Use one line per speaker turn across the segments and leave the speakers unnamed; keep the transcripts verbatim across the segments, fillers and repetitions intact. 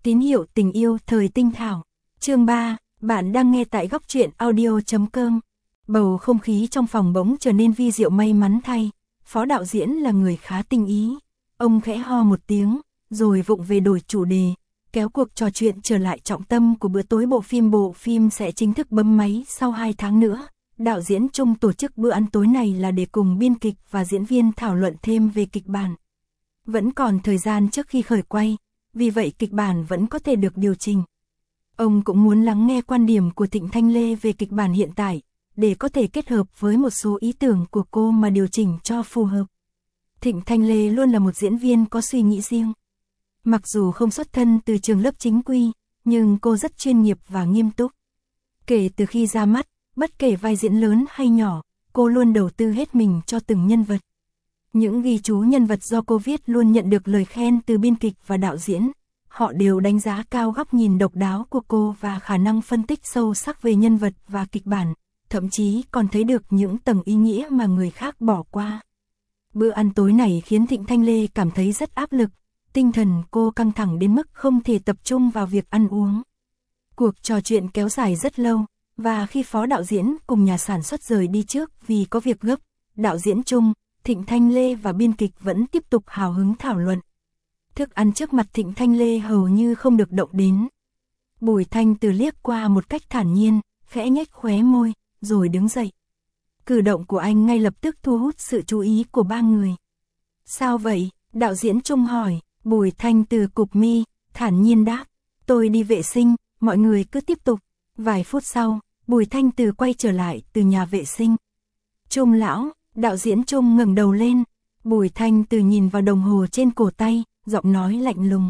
Tín hiệu tình yêu thời tinh thảo. Chương ba, bạn đang nghe tại góc truyện audio chấm com. Bầu không khí trong phòng bỗng trở nên vi diệu may mắn thay. Phó đạo diễn là người khá tinh ý. Ông khẽ ho một tiếng, rồi vụng về đổi chủ đề, kéo cuộc trò chuyện trở lại trọng tâm của bữa tối bộ phim. Bộ phim sẽ chính thức bấm máy sau hai tháng nữa. Đạo diễn Trung tổ chức bữa ăn tối này là để cùng biên kịch và diễn viên thảo luận thêm về kịch bản. Vẫn còn thời gian trước khi khởi quay, vì vậy kịch bản vẫn có thể được điều chỉnh. Ông cũng muốn lắng nghe quan điểm của Thịnh Thanh Lê về kịch bản hiện tại, để có thể kết hợp với một số ý tưởng của cô mà điều chỉnh cho phù hợp. Thịnh Thanh Lê luôn là một diễn viên có suy nghĩ riêng. Mặc dù không xuất thân từ trường lớp chính quy, nhưng cô rất chuyên nghiệp và nghiêm túc. Kể từ khi ra mắt, bất kể vai diễn lớn hay nhỏ, cô luôn đầu tư hết mình cho từng nhân vật. Những ghi chú nhân vật do cô viết luôn nhận được lời khen từ biên kịch và đạo diễn. Họ đều đánh giá cao góc nhìn độc đáo của cô và khả năng phân tích sâu sắc về nhân vật và kịch bản, thậm chí còn thấy được những tầng ý nghĩa mà người khác bỏ qua. Bữa ăn tối này khiến Thịnh Thanh Lê cảm thấy rất áp lực, tinh thần cô căng thẳng đến mức không thể tập trung vào việc ăn uống. Cuộc trò chuyện kéo dài rất lâu, và khi phó đạo diễn cùng nhà sản xuất rời đi trước vì có việc gấp, đạo diễn Trung, Thịnh Thanh Lê và biên kịch vẫn tiếp tục hào hứng thảo luận. Thức ăn trước mặt Thịnh Thanh Lê hầu như không được động đến. Bùi Thanh Từ liếc qua một cách thản nhiên, khẽ nhếch khóe môi, rồi đứng dậy. Cử động của anh ngay lập tức thu hút sự chú ý của ba người. Sao vậy? Đạo diễn Trung hỏi. Bùi Thanh Từ cụp mi, thản nhiên đáp. Tôi đi vệ sinh, mọi người cứ tiếp tục. Vài phút sau, Bùi Thanh Từ quay trở lại từ nhà vệ sinh. Trung lão, đạo diễn Trung ngẩng đầu lên. Bùi Thanh Từ nhìn vào đồng hồ trên cổ tay, giọng nói lạnh lùng.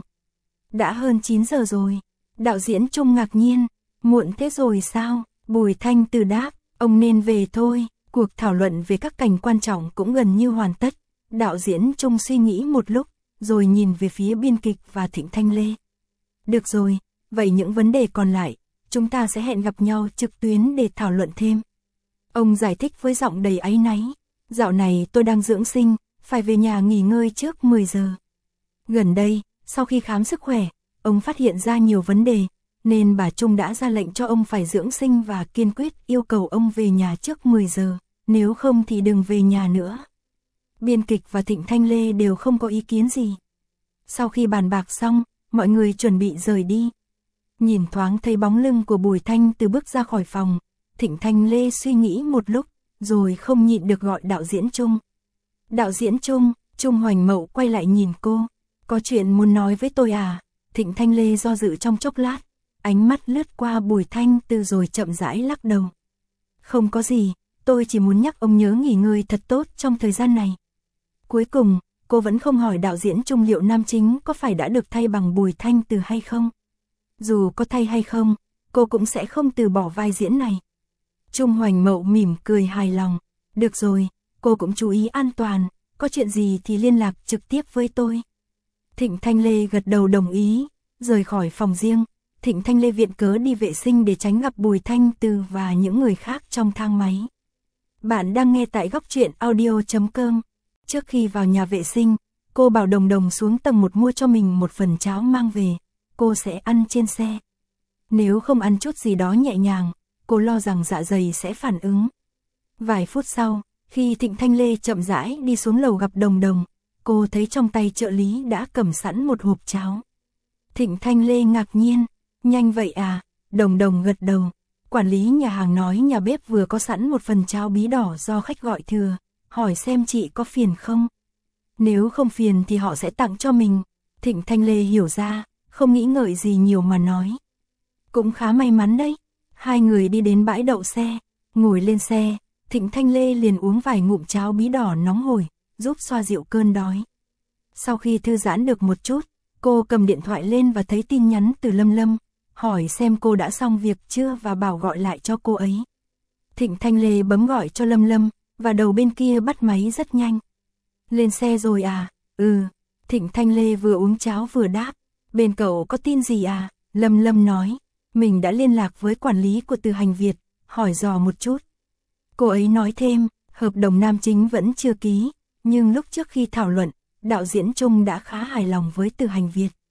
Đã hơn chín giờ rồi. Đạo diễn Trung ngạc nhiên. Muộn thế rồi sao? Bùi Thanh Từ đáp. Ông nên về thôi. Cuộc thảo luận về các cảnh quan trọng cũng gần như hoàn tất. Đạo diễn Trung suy nghĩ một lúc, rồi nhìn về phía biên kịch và Thịnh Thanh Lê. Được rồi, vậy những vấn đề còn lại, chúng ta sẽ hẹn gặp nhau trực tuyến để thảo luận thêm. Ông giải thích với giọng đầy áy náy. Dạo này tôi đang dưỡng sinh, phải về nhà nghỉ ngơi trước mười giờ. Gần đây, sau khi khám sức khỏe, ông phát hiện ra nhiều vấn đề, nên bà Trung đã ra lệnh cho ông phải dưỡng sinh và kiên quyết yêu cầu ông về nhà trước mười giờ, nếu không thì đừng về nhà nữa. Biên kịch và Thịnh Thanh Lê đều không có ý kiến gì. Sau khi bàn bạc xong, mọi người chuẩn bị rời đi. Nhìn thoáng thấy bóng lưng của Bùi Thanh Từ bước ra khỏi phòng, Thịnh Thanh Lê suy nghĩ một lúc, rồi không nhịn được gọi đạo diễn Trung. Đạo diễn Trung, Trung Hoành Mậu quay lại nhìn cô. Có chuyện muốn nói với tôi à? Thịnh Thanh Lê do dự trong chốc lát, ánh mắt lướt qua Bùi Thanh Từ rồi chậm rãi lắc đầu. Không có gì, tôi chỉ muốn nhắc ông nhớ nghỉ ngơi thật tốt trong thời gian này. Cuối cùng, cô vẫn không hỏi đạo diễn Trung liệu nam chính có phải đã được thay bằng Bùi Thanh Từ hay không. Dù có thay hay không, cô cũng sẽ không từ bỏ vai diễn này. Trung Hoành Mậu mỉm cười hài lòng. Được rồi, cô cũng chú ý an toàn, có chuyện gì thì liên lạc trực tiếp với tôi. Thịnh Thanh Lê gật đầu đồng ý, rời khỏi phòng riêng. Thịnh Thanh Lê viện cớ đi vệ sinh để tránh gặp Bùi Thanh Từ và những người khác trong thang máy. Bạn đang nghe tại góc truyện audio chấm com. Trước khi vào nhà vệ sinh, cô bảo Đồng Đồng xuống tầng một mua cho mình một phần cháo mang về. Cô sẽ ăn trên xe. Nếu không ăn chút gì đó nhẹ nhàng, cô lo rằng dạ dày sẽ phản ứng. Vài phút sau, khi Thịnh Thanh Lê chậm rãi đi xuống lầu gặp Đồng Đồng, cô thấy trong tay trợ lý đã cầm sẵn một hộp cháo. Thịnh Thanh Lê ngạc nhiên. Nhanh vậy à? Đồng Đồng gật đầu. Quản lý nhà hàng nói nhà bếp vừa có sẵn một phần cháo bí đỏ do khách gọi thừa, hỏi xem chị có phiền không? Nếu không phiền thì họ sẽ tặng cho mình. Thịnh Thanh Lê hiểu ra, không nghĩ ngợi gì nhiều mà nói. Cũng khá may mắn đấy. Hai người đi đến bãi đậu xe, ngồi lên xe, Thịnh Thanh Lê liền uống vài ngụm cháo bí đỏ nóng hổi, giúp xoa dịu cơn đói. Sau khi thư giãn được một chút, cô cầm điện thoại lên và thấy tin nhắn từ Lâm Lâm, hỏi xem cô đã xong việc chưa và bảo gọi lại cho cô ấy. Thịnh Thanh Lê bấm gọi cho Lâm Lâm, và đầu bên kia bắt máy rất nhanh. Lên xe rồi à? Ừ. Thịnh Thanh Lê vừa uống cháo vừa đáp. Bên cậu có tin gì à? Lâm Lâm nói. Mình đã liên lạc với quản lý của Từ Hành Việt, hỏi dò một chút. Cô ấy nói thêm, hợp đồng nam chính vẫn chưa ký, nhưng lúc trước khi thảo luận, đạo diễn Trung đã khá hài lòng với Từ Hành Việt.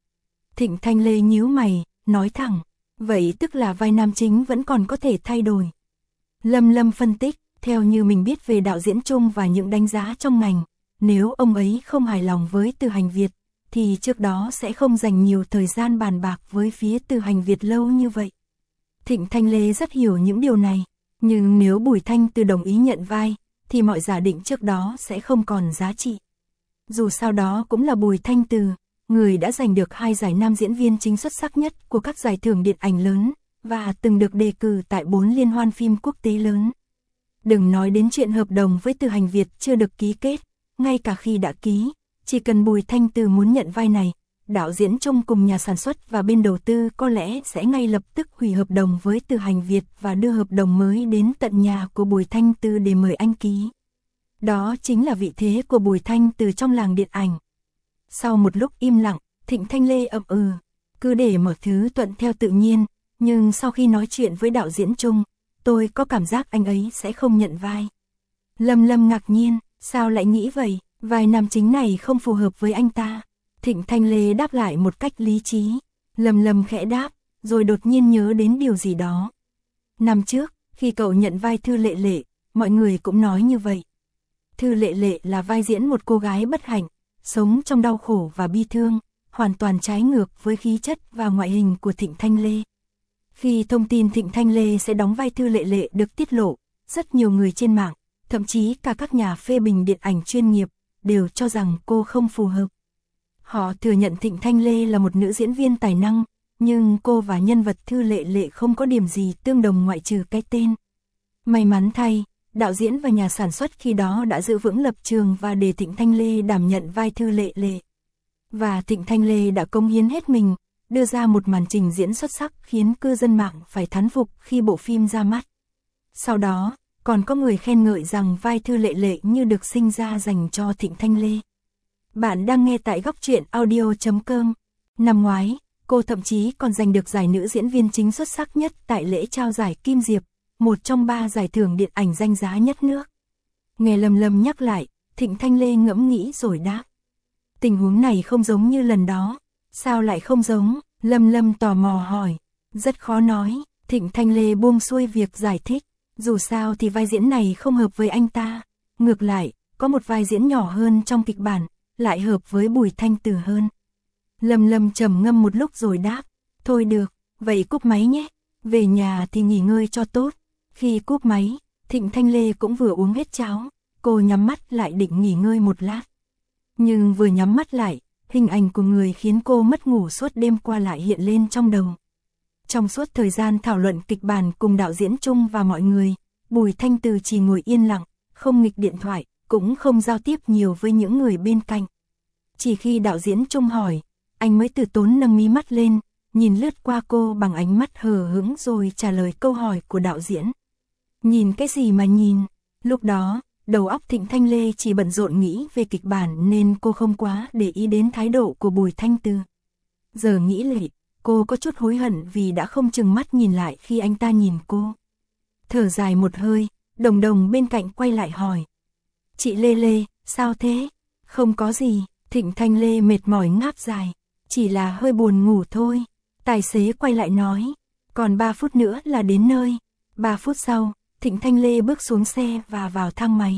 Thịnh Thanh Lê nhíu mày, nói thẳng, vậy tức là vai nam chính vẫn còn có thể thay đổi. Lâm Lâm phân tích, theo như mình biết về đạo diễn Trung và những đánh giá trong ngành, nếu ông ấy không hài lòng với Từ Hành Việt, thì trước đó sẽ không dành nhiều thời gian bàn bạc với phía Từ Hành Việt lâu như vậy. Thịnh Thanh Lê rất hiểu những điều này, nhưng nếu Bùi Thanh Từ đồng ý nhận vai, thì mọi giả định trước đó sẽ không còn giá trị. Dù sao đó cũng là Bùi Thanh Từ, người đã giành được hai giải nam diễn viên chính xuất sắc nhất của các giải thưởng điện ảnh lớn, và từng được đề cử tại bốn liên hoan phim quốc tế lớn. Đừng nói đến chuyện hợp đồng với Từ Hành Việt chưa được ký kết, ngay cả khi đã ký, chỉ cần Bùi Thanh Từ muốn nhận vai này, đạo diễn Trung cùng nhà sản xuất và bên đầu tư có lẽ sẽ ngay lập tức hủy hợp đồng với Từ Hành Việt và đưa hợp đồng mới đến tận nhà của Bùi Thanh Từ để mời anh ký. Đó chính là vị thế của Bùi Thanh Từ trong làng điện ảnh. Sau một lúc im lặng, Thịnh Thanh Lê ậm ừ, cứ để mọi thứ thuận theo tự nhiên, nhưng sau khi nói chuyện với đạo diễn Trung, tôi có cảm giác anh ấy sẽ không nhận vai. Lâm Lâm ngạc nhiên, sao lại nghĩ vậy, vai nam chính này không phù hợp với anh ta. Thịnh Thanh Lê đáp lại một cách lý trí. Lâm Lâm khẽ đáp, rồi đột nhiên nhớ đến điều gì đó. Năm trước, khi cậu nhận vai Thư Lệ Lệ, mọi người cũng nói như vậy. Thư Lệ Lệ là vai diễn một cô gái bất hạnh, sống trong đau khổ và bi thương, hoàn toàn trái ngược với khí chất và ngoại hình của Thịnh Thanh Lê. Khi thông tin Thịnh Thanh Lê sẽ đóng vai Thư Lệ Lệ được tiết lộ, rất nhiều người trên mạng, thậm chí cả các nhà phê bình điện ảnh chuyên nghiệp, đều cho rằng cô không phù hợp. Họ thừa nhận Thịnh Thanh Lê là một nữ diễn viên tài năng, nhưng cô và nhân vật Thư Lệ Lệ không có điểm gì tương đồng ngoại trừ cái tên. May mắn thay, đạo diễn và nhà sản xuất khi đó đã giữ vững lập trường và để Thịnh Thanh Lê đảm nhận vai Thư Lệ Lệ. Và Thịnh Thanh Lê đã cống hiến hết mình, đưa ra một màn trình diễn xuất sắc khiến cư dân mạng phải thán phục khi bộ phim ra mắt. Sau đó, còn có người khen ngợi rằng vai Thư Lệ Lệ như được sinh ra dành cho Thịnh Thanh Lê. Bạn đang nghe tại góc truyện audio chấm com. Năm ngoái, cô thậm chí còn giành được giải nữ diễn viên chính xuất sắc nhất tại lễ trao giải Kim Diệp, một trong ba giải thưởng điện ảnh danh giá nhất nước. Nghe Lâm Lâm nhắc lại, Thịnh Thanh Lê ngẫm nghĩ rồi đáp. Tình huống này không giống như lần đó. Sao lại không giống? Lâm Lâm tò mò hỏi. Rất khó nói, Thịnh Thanh Lê buông xuôi việc giải thích. Dù sao thì vai diễn này không hợp với anh ta. Ngược lại, có một vai diễn nhỏ hơn trong kịch bản, lại hợp với Bùi Thanh Từ hơn. Lâm Lâm trầm ngâm một lúc rồi đáp. Thôi được, vậy cúp máy nhé. Về nhà thì nghỉ ngơi cho tốt. Khi cúp máy, Thịnh Thanh Lê cũng vừa uống hết cháo. Cô nhắm mắt lại định nghỉ ngơi một lát. Nhưng vừa nhắm mắt lại, hình ảnh của người khiến cô mất ngủ suốt đêm qua lại hiện lên trong đầu. Trong suốt thời gian thảo luận kịch bản cùng đạo diễn Trung và mọi người, Bùi Thanh Từ chỉ ngồi yên lặng, không nghịch điện thoại, cũng không giao tiếp nhiều với những người bên cạnh. Chỉ khi đạo diễn Trung hỏi, anh mới từ tốn nâng mí mắt lên, nhìn lướt qua cô bằng ánh mắt hờ hững rồi trả lời câu hỏi của đạo diễn. Nhìn cái gì mà nhìn? Lúc đó, đầu óc Thịnh Thanh Lê chỉ bận rộn nghĩ về kịch bản nên cô không quá để ý đến thái độ của Bùi Thanh Từ. Giờ nghĩ lại, cô có chút hối hận vì đã không chừng mắt nhìn lại khi anh ta nhìn cô. Thở dài một hơi, Đồng Đồng bên cạnh quay lại hỏi. Chị Lê Lê, sao thế? Không có gì, Thịnh Thanh Lê mệt mỏi ngáp dài, chỉ là hơi buồn ngủ thôi. Tài xế quay lại nói, còn ba phút nữa là đến nơi. ba phút sau, Thịnh Thanh Lê bước xuống xe và vào thang máy.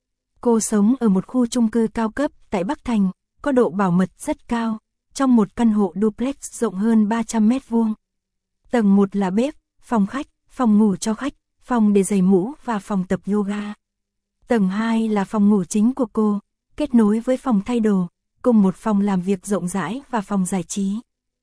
Cô sống ở một khu chung cư cao cấp tại Bắc Thành, có độ bảo mật rất cao, trong một căn hộ duplex rộng hơn ba trăm mét vuông. Tầng một là bếp, phòng khách, phòng ngủ cho khách, phòng để giày mũ và phòng tập yoga. Tầng hai là phòng ngủ chính của cô, kết nối với phòng thay đồ, cùng một phòng làm việc rộng rãi và phòng giải trí.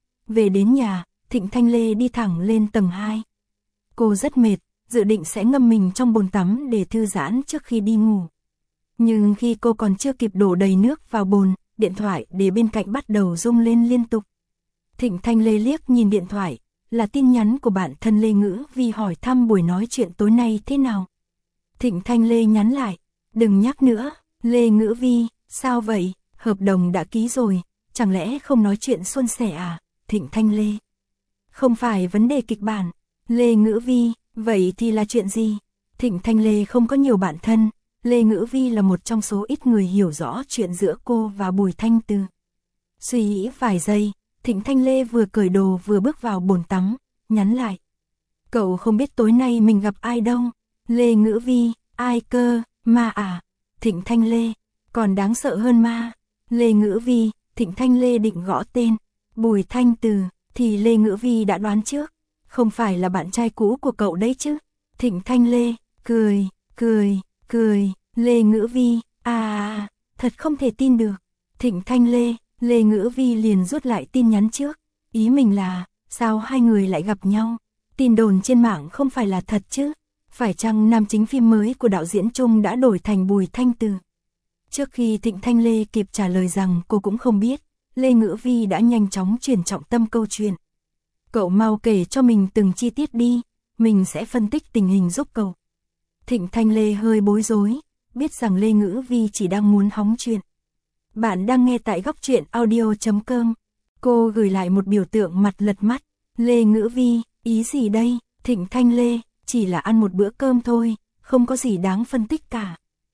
Về đến nhà, Thịnh Thanh Lê đi thẳng lên tầng hai. Cô rất mệt, dự định sẽ ngâm mình trong bồn tắm để thư giãn trước khi đi ngủ. Nhưng khi cô còn chưa kịp đổ đầy nước vào bồn, điện thoại để bên cạnh bắt đầu rung lên liên tục. Thịnh Thanh Lê liếc nhìn điện thoại, là tin nhắn của bạn thân Lê Ngữ Vi hỏi thăm buổi nói chuyện tối nay thế nào. Thịnh Thanh Lê nhắn lại, đừng nhắc nữa, Lê Ngữ Vi, sao vậy, hợp đồng đã ký rồi, chẳng lẽ không nói chuyện suôn sẻ à, Thịnh Thanh Lê. Không phải vấn đề kịch bản, Lê Ngữ Vi, vậy thì là chuyện gì? Thịnh Thanh Lê không có nhiều bạn thân, Lê Ngữ Vi là một trong số ít người hiểu rõ chuyện giữa cô và Bùi Thanh Từ. Suy nghĩ vài giây, Thịnh Thanh Lê vừa cởi đồ vừa bước vào bồn tắm, nhắn lại. Cậu không biết tối nay mình gặp ai đâu. Lê Ngữ Vi, ai cơ, ma à? Thịnh Thanh Lê, còn đáng sợ hơn ma. Lê Ngữ Vi, Thịnh Thanh Lê định gõ tên. Bùi Thanh Từ, thì Lê Ngữ Vi đã đoán trước. Không phải là bạn trai cũ của cậu đấy chứ. Thịnh Thanh Lê, cười, cười, cười. Lê Ngữ Vi, à, thật không thể tin được. Thịnh Thanh Lê, Lê Ngữ Vi liền rút lại tin nhắn trước. Ý mình là, sao hai người lại gặp nhau? Tin đồn trên mạng không phải là thật chứ? Phải chăng nam chính phim mới của đạo diễn Trung đã đổi thành Bùi Thanh Từ? Trước khi Thịnh Thanh Lê kịp trả lời rằng cô cũng không biết, Lê Ngữ Vi đã nhanh chóng chuyển trọng tâm câu chuyện. Cậu mau kể cho mình từng chi tiết đi, mình sẽ phân tích tình hình giúp cậu. Thịnh Thanh Lê hơi bối rối, biết rằng Lê Ngữ Vi chỉ đang muốn hóng chuyện. Bạn đang nghe tại góc truyện audio chấm com. Cô gửi lại một biểu tượng mặt lật mắt. Lê Ngữ Vi, ý gì đây? Thịnh Thanh Lê, chỉ là ăn một bữa cơm thôi, không có gì đáng phân tích cả.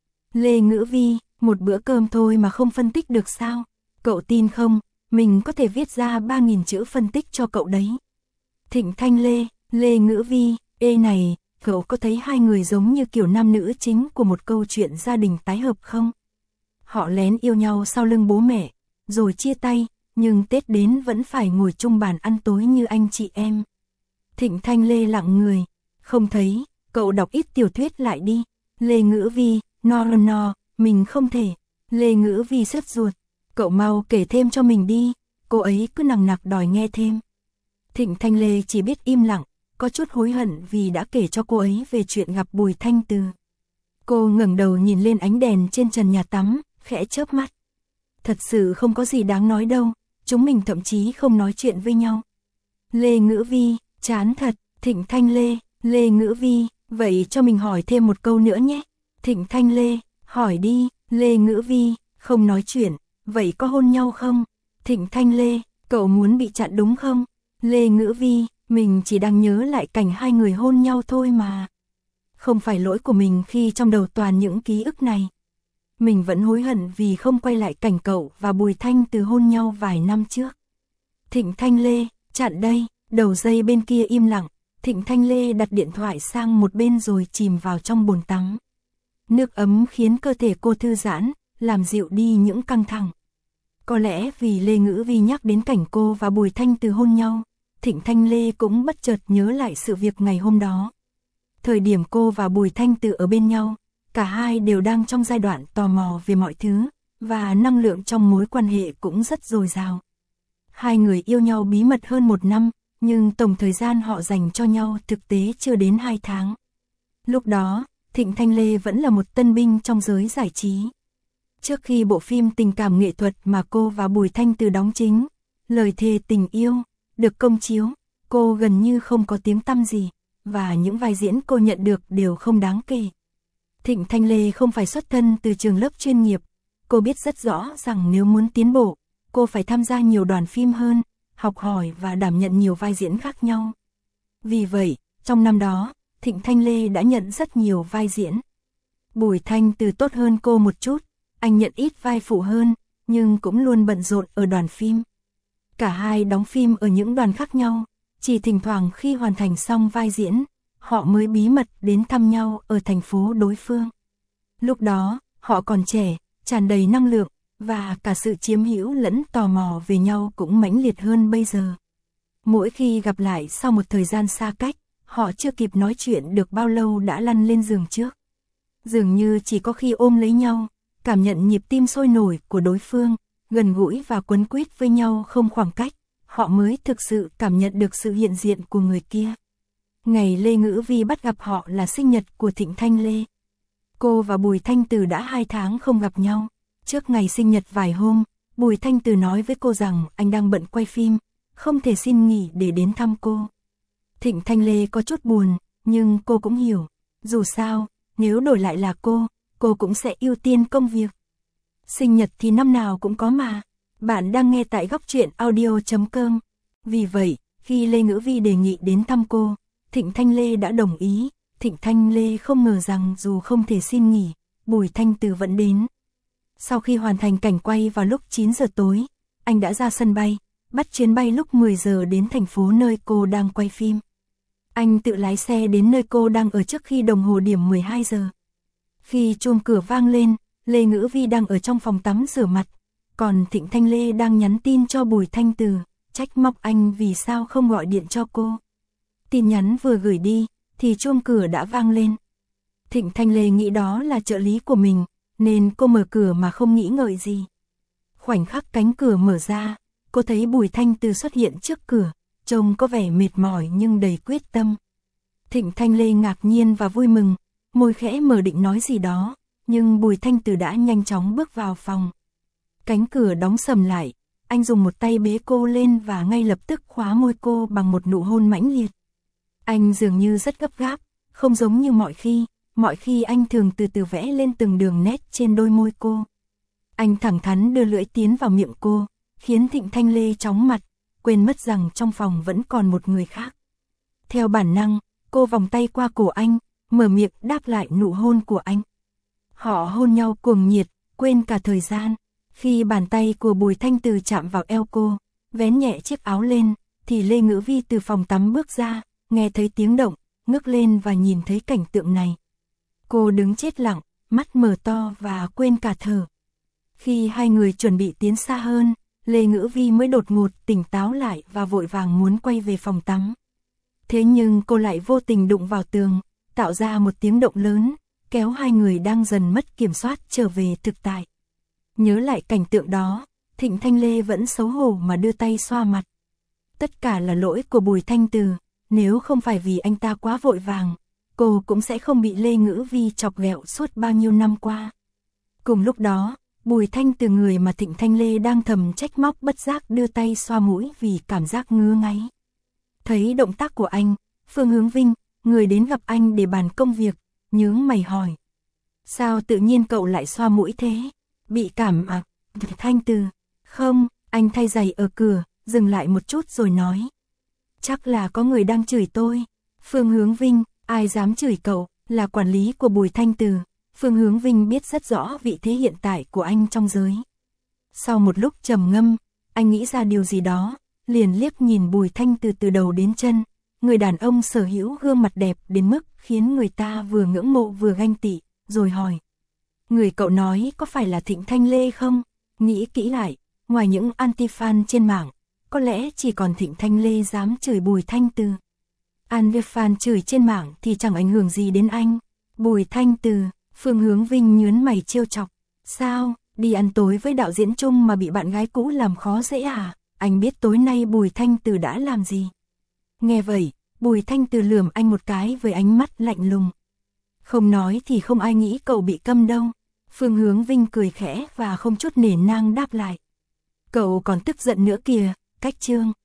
Lê Ngữ Vi, một bữa cơm thôi mà không phân tích được sao? Cậu tin không? Mình có thể viết ra ba nghìn chữ phân tích cho cậu đấy. Thịnh Thanh Lê, Lê Ngữ Vi, ê này, cậu có thấy hai người giống như kiểu nam nữ chính của một câu chuyện gia đình tái hợp không? Họ lén yêu nhau sau lưng bố mẹ, rồi chia tay, nhưng Tết đến vẫn phải ngồi chung bàn ăn tối như anh chị em. Thịnh Thanh Lê lặng người, không thấy, cậu đọc ít tiểu thuyết lại đi. Lê Ngữ Vi, no no no, mình không thể. Lê Ngữ Vi sướt ruột, cậu mau kể thêm cho mình đi, cô ấy cứ nằng nặc đòi nghe thêm. Thịnh Thanh Lê chỉ biết im lặng, có chút hối hận vì đã kể cho cô ấy về chuyện gặp Bùi Thanh Từ. Cô ngẩng đầu nhìn lên ánh đèn trên trần nhà tắm, khẽ chớp mắt. Thật sự không có gì đáng nói đâu, chúng mình thậm chí không nói chuyện với nhau. Lê Ngữ Vi, chán thật. Thịnh Thanh Lê, Lê Ngữ Vi, vậy cho mình hỏi thêm một câu nữa nhé. Thịnh Thanh Lê, hỏi đi. Lê Ngữ Vi, không nói chuyện, vậy có hôn nhau không? Thịnh Thanh Lê, cậu muốn bị chặn đúng không? Lê Ngữ Vi, mình chỉ đang nhớ lại cảnh hai người hôn nhau thôi mà. Không phải lỗi của mình khi trong đầu toàn những ký ức này. Mình vẫn hối hận vì không quay lại cảnh cậu và Bùi Thanh Từ hôn nhau vài năm trước. Thịnh Thanh Lê, chặn đây. Đầu dây bên kia im lặng, Thịnh Thanh Lê đặt điện thoại sang một bên rồi chìm vào trong bồn tắm. Nước ấm khiến cơ thể cô thư giãn, làm dịu đi những căng thẳng. Có lẽ vì Lê Ngữ Vi nhắc đến cảnh cô và Bùi Thanh Từ hôn nhau, Thịnh Thanh Lê cũng bất chợt nhớ lại sự việc ngày hôm đó. Thời điểm cô và Bùi Thanh Từ ở bên nhau, cả hai đều đang trong giai đoạn tò mò về mọi thứ, và năng lượng trong mối quan hệ cũng rất dồi dào. Hai người yêu nhau bí mật hơn một năm, nhưng tổng thời gian họ dành cho nhau thực tế chưa đến hai tháng. Lúc đó, Thịnh Thanh Lê vẫn là một tân binh trong giới giải trí. Trước khi bộ phim tình cảm nghệ thuật mà cô và Bùi Thanh Từ đóng chính, Lời thề tình yêu, được công chiếu, cô gần như không có tiếng tăm gì, và những vai diễn cô nhận được đều không đáng kể. Thịnh Thanh Lê không phải xuất thân từ trường lớp chuyên nghiệp, cô biết rất rõ rằng nếu muốn tiến bộ, cô phải tham gia nhiều đoàn phim hơn, học hỏi và đảm nhận nhiều vai diễn khác nhau. Vì vậy, trong năm đó, Thịnh Thanh Lê đã nhận rất nhiều vai diễn. Bùi Thanh Từ tốt hơn cô một chút, anh nhận ít vai phụ hơn, nhưng cũng luôn bận rộn ở đoàn phim. Cả hai đóng phim ở những đoàn khác nhau, chỉ thỉnh thoảng khi hoàn thành xong vai diễn, họ mới bí mật đến thăm nhau ở thành phố đối phương. Lúc đó, họ còn trẻ, tràn đầy năng lượng, và cả sự chiếm hữu lẫn tò mò về nhau cũng mãnh liệt hơn bây giờ. Mỗi khi gặp lại sau một thời gian xa cách, họ chưa kịp nói chuyện được bao lâu đã lăn lên giường trước. Dường như chỉ có khi ôm lấy nhau, cảm nhận nhịp tim sôi nổi của đối phương, gần gũi và quấn quýt với nhau không khoảng cách, họ mới thực sự cảm nhận được sự hiện diện của người kia. Ngày Lê Ngữ Vi bắt gặp họ là sinh nhật của Thịnh Thanh Lê. Cô và Bùi Thanh Từ đã hai tháng không gặp nhau. Trước ngày sinh nhật vài hôm, Bùi Thanh Từ nói với cô rằng anh đang bận quay phim, không thể xin nghỉ để đến thăm cô. Thịnh Thanh Lê có chút buồn, nhưng cô cũng hiểu. Dù sao, nếu đổi lại là cô, cô cũng sẽ ưu tiên công việc. Sinh nhật thì năm nào cũng có mà. Bạn đang nghe tại góc truyện audio chấm com. Vì vậy, khi Lê Ngữ Vi đề nghị đến thăm cô, Thịnh Thanh Lê đã đồng ý. Thịnh Thanh Lê không ngờ rằng dù không thể xin nghỉ, Bùi Thanh Từ vẫn đến. Sau khi hoàn thành cảnh quay vào lúc chín giờ tối, anh đã ra sân bay, bắt chuyến bay lúc mười giờ đến thành phố nơi cô đang quay phim. Anh tự lái xe đến nơi cô đang ở trước khi đồng hồ điểm mười hai giờ. Khi chuông cửa vang lên, Lê Ngữ Vi đang ở trong phòng tắm rửa mặt, còn Thịnh Thanh Lê đang nhắn tin cho Bùi Thanh Từ, trách móc anh vì sao không gọi điện cho cô. Tin nhắn vừa gửi đi, thì chuông cửa đã vang lên. Thịnh Thanh Lê nghĩ đó là trợ lý của mình, nên cô mở cửa mà không nghĩ ngợi gì. Khoảnh khắc cánh cửa mở ra, cô thấy Bùi Thanh Từ xuất hiện trước cửa, trông có vẻ mệt mỏi nhưng đầy quyết tâm. Thịnh Thanh Lê ngạc nhiên và vui mừng, môi khẽ mở định nói gì đó, nhưng Bùi Thanh Từ đã nhanh chóng bước vào phòng. Cánh cửa đóng sầm lại, anh dùng một tay bế cô lên và ngay lập tức khóa môi cô bằng một nụ hôn mãnh liệt. Anh dường như rất gấp gáp, không giống như mọi khi, mọi khi anh thường từ từ vẽ lên từng đường nét trên đôi môi cô. Anh thẳng thắn đưa lưỡi tiến vào miệng cô, khiến Thịnh Thanh Lê chóng mặt, quên mất rằng trong phòng vẫn còn một người khác. Theo bản năng, cô vòng tay qua cổ anh, mở miệng đáp lại nụ hôn của anh. Họ hôn nhau cuồng nhiệt, quên cả thời gian. Khi bàn tay của Bùi Thanh Từ chạm vào eo cô, vén nhẹ chiếc áo lên, thì Lê Ngữ Vi từ phòng tắm bước ra, nghe thấy tiếng động, ngước lên và nhìn thấy cảnh tượng này. Cô đứng chết lặng, mắt mở to và quên cả thở. Khi hai người chuẩn bị tiến xa hơn, Lê Ngữ Vi mới đột ngột tỉnh táo lại và vội vàng muốn quay về phòng tắm. Thế nhưng cô lại vô tình đụng vào tường, tạo ra một tiếng động lớn, kéo hai người đang dần mất kiểm soát trở về thực tại. Nhớ lại cảnh tượng đó, Thịnh Thanh Lê vẫn xấu hổ mà đưa tay xoa mặt. Tất cả là lỗi của Bùi Thanh Từ, nếu không phải vì anh ta quá vội vàng, cô cũng sẽ không bị Lê Ngữ Vi chọc ghẹo suốt bao nhiêu năm qua. Cùng lúc đó, Bùi Thanh Từ người mà Thịnh Thanh Lê đang thầm trách móc bất giác đưa tay xoa mũi vì cảm giác ngứa ngáy. Thấy động tác của anh, Phương Hướng Vinh, người đến gặp anh để bàn công việc, nhướng mày hỏi. Sao tự nhiên cậu lại xoa mũi thế? Bị cảm à? Thanh Từ, không, anh thay giày ở cửa, dừng lại một chút rồi nói. Chắc là có người đang chửi tôi. Phương Hướng Vinh, ai dám chửi cậu, là quản lý của Bùi Thanh Từ. Phương Hướng Vinh biết rất rõ vị thế hiện tại của anh trong giới. Sau một lúc trầm ngâm, anh nghĩ ra điều gì đó, liền liếc nhìn Bùi Thanh Từ từ đầu đến chân. Người đàn ông sở hữu gương mặt đẹp đến mức khiến người ta vừa ngưỡng mộ vừa ganh tị, rồi hỏi. Người cậu nói có phải là Thịnh Thanh Lê không? Nghĩ kỹ lại, ngoài những anti-fan trên mạng, có lẽ chỉ còn Thịnh Thanh Lê dám chửi Bùi Thanh Từ. Anti-fan chửi trên mạng thì chẳng ảnh hưởng gì đến anh. Bùi Thanh Từ, Phương Hướng Vinh nhướng mày trêu chọc. Sao, đi ăn tối với đạo diễn chung mà bị bạn gái cũ làm khó dễ à? Anh biết tối nay Bùi Thanh Từ đã làm gì? Nghe vậy, Bùi Thanh Từ lườm anh một cái với ánh mắt lạnh lùng. Không nói thì không ai nghĩ cậu bị câm đâu. Phương Hướng Vinh cười khẽ và không chút nể nang đáp lại. Cậu còn tức giận nữa kìa, cách chương.